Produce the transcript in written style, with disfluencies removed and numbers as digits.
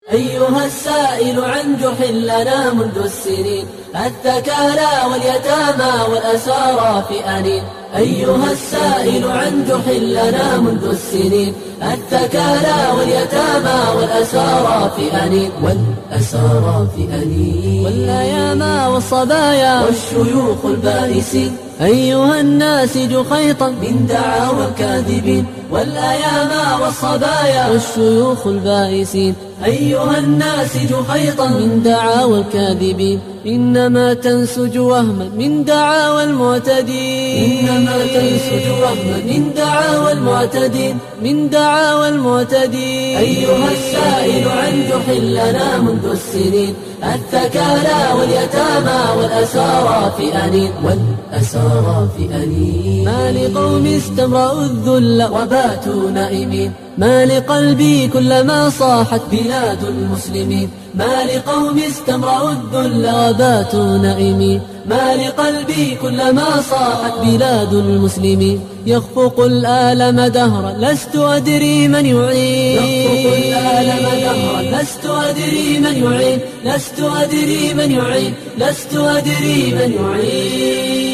أيها السائل عن جرح لنا منذ السنين، الثكالى واليتامى والأسارى في أنين. أيها السائل عن جرح لنا منذ السنين، الثكالى واليتامى والأسارى في أنين. والأسارى في أنين، والأيامى والصبايا والشيوخ البائسين. أيها الناسج خيطا من دعاوى الكاذبين، والأيامى والصبايا والشيوخ البائسين. أيها الناسج خيطا من دعاوى الكاذبين، إنما تنسج وهما من دعاوى المعتدين. إنما تنسج وهما من دعاوى المعتدين، من دعاوى المعتدين. أيها السائل عن جرح لنا منذ السنين، الثكالى واليتامى والأسارى في أنين. والأسارى في أنين. ما لقوم استمرأوا الذل وباتوا نائمين، ما لقلبي كلما صاحت بلاد المسلمين. ما لقوم استمرأوا الذل وباتوا نائمين، ما لقلبي كلما صاحت بلاد المسلمين. يخفق الآلم دهرا لست أدري من يعين، يخفق الآلم دهرا لست أدري من يعين، لست أدري من يعين، لست أدري من يعين.